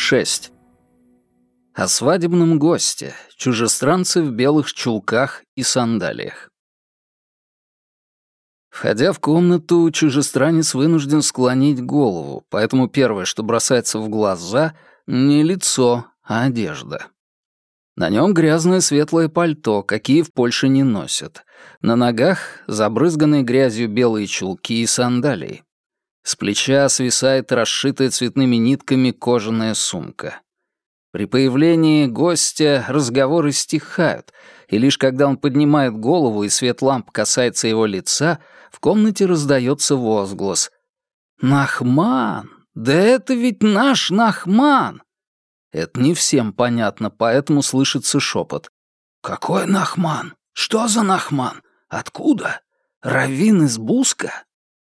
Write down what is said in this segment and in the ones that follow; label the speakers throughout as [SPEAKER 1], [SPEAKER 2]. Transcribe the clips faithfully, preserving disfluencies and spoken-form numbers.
[SPEAKER 1] шесть. О свадебном госте, чужестранце в белых чулках и сандалиях. Входя в комнату, чужестранец вынужден склонить голову, поэтому первое, что бросается в глаза, не лицо, а одежда. На нем грязное светлое пальто, какие в Польше не носят. На ногах забрызганные грязью белые чулки и сандалии. С плеча свисает расшитая цветными нитками кожаная сумка. При появлении гостя разговоры стихают, и лишь когда он поднимает голову и свет ламп касается его лица, в комнате раздается возглас. «Нахман! Да это ведь наш Нахман!» Это не всем понятно, поэтому слышится шепот. «Какой Нахман? Что за Нахман? Откуда? Раввин из Буска?»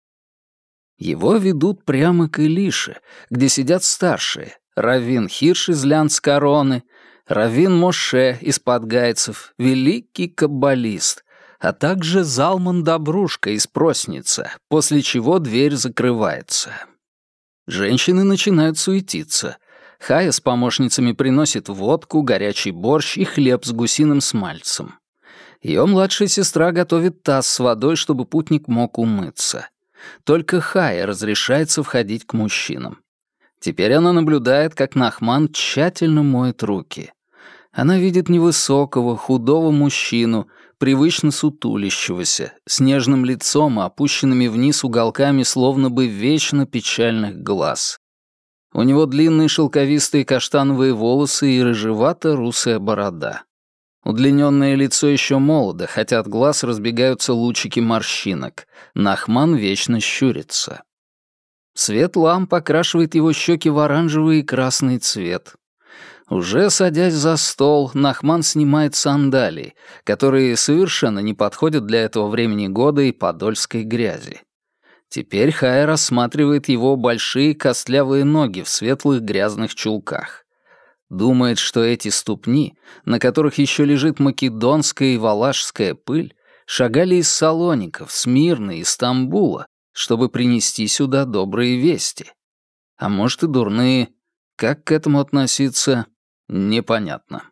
[SPEAKER 1] Его ведут прямо к Илише, где сидят старшие. Раввин Хирш из Лянц-Короны, раввин Моше из Подгайцев, великий каббалист, а также Залман Добрушка из Просница, после чего дверь закрывается. Женщины начинают суетиться. Хая с помощницами приносит водку, горячий борщ и хлеб с гусиным смальцем. Ее младшая сестра готовит таз с водой, чтобы путник мог умыться. Только Хая разрешается входить к мужчинам. Теперь она наблюдает, как Нахман тщательно моет руки. Она видит невысокого, худого мужчину, привычно сутулящегося, с нежным лицом и опущенными вниз уголками словно бы вечно печальных глаз. У него длинные шелковистые каштановые волосы и рыжевато-русая борода. Удлиненное лицо еще молодо, хотя от глаз разбегаются лучики морщинок. Нахман вечно щурится. Свет ламп окрашивает его щеки в оранжевый и красный цвет. Уже садясь за стол, Нахман снимает сандалии, которые совершенно не подходят для этого времени года и подольской грязи. Теперь Хая рассматривает его большие костлявые ноги в светлых грязных чулках. Думает, что эти ступни, на которых еще лежит македонская и валашская пыль, шагали из Салоников, Смирны и Стамбула, чтобы принести сюда добрые вести. А может и дурные. Как к этому относиться, непонятно.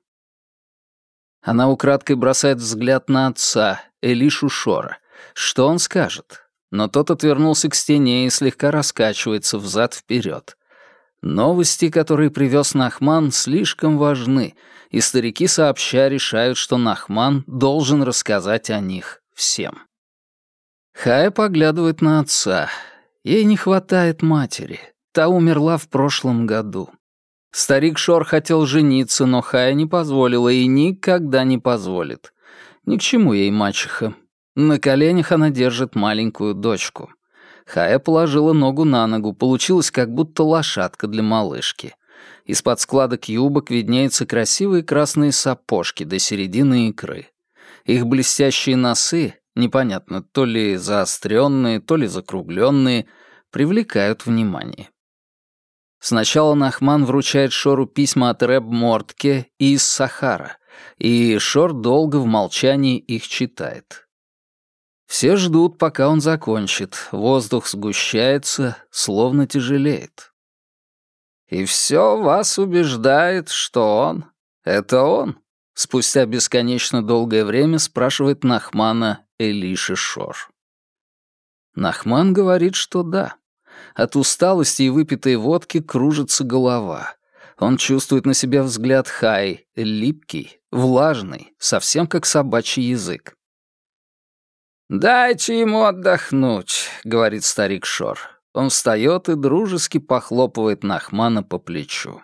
[SPEAKER 1] Она украдкой бросает взгляд на отца, Элишу Шора. Что он скажет? Но тот отвернулся к стене и слегка раскачивается взад-вперед. Новости, которые привез Нахман, слишком важны, и старики сообща решают, что Нахман должен рассказать о них всем. Хая поглядывает на отца. Ей не хватает матери. Та умерла в прошлом году. Старик Шор хотел жениться, но Хая не позволила и никогда не позволит. Ни к чему ей мачеха. На коленях она держит маленькую дочку. Хая положила ногу на ногу, получилось как будто лошадка для малышки. Из-под складок юбок виднеются красивые красные сапожки до середины икры. Их блестящие носы, непонятно, то ли заостренные, то ли закругленные, привлекают внимание. Сначала Нахман вручает Шору письма от Рэб Мортке и из Сахара, и Шор долго в молчании их читает. Все ждут, пока он закончит. Воздух сгущается, словно тяжелеет. «И все вас убеждает, что он — это он?» Спустя бесконечно долгое время спрашивает Нахмана Элиша Шор. Нахман говорит, что да. От усталости и выпитой водки кружится голова. Он чувствует на себе взгляд Хай, липкий, влажный, совсем как собачий язык. «Дайте ему отдохнуть», — говорит старик Шор. Он встает и дружески похлопывает Нахмана по плечу.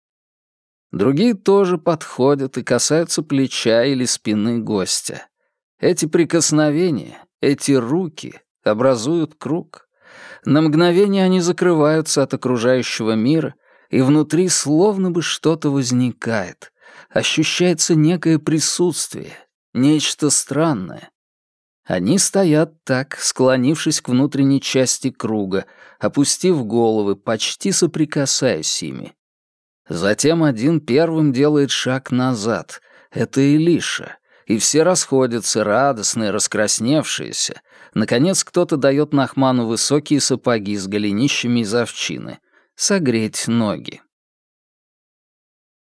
[SPEAKER 1] Другие тоже подходят и касаются плеча или спины гостя. Эти прикосновения, эти руки образуют круг. На мгновение они закрываются от окружающего мира, и внутри словно бы что-то возникает. Ощущается некое присутствие, нечто странное. Они стоят так, склонившись к внутренней части круга, опустив головы, почти соприкасаясь ими. Затем один первым делает шаг назад. Это Илиша. И все расходятся, радостные, раскрасневшиеся. Наконец кто-то дает Нахману высокие сапоги с голенищами из овчины. Согреть ноги.